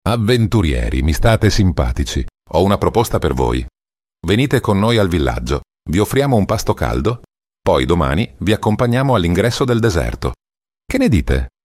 Avventurieri, mi state simpatici. Ho una proposta per voi. Venite con noi al villaggio, vi offriamo un pasto caldo, poi domani vi accompagniamo all'ingresso del deserto. Che ne dite?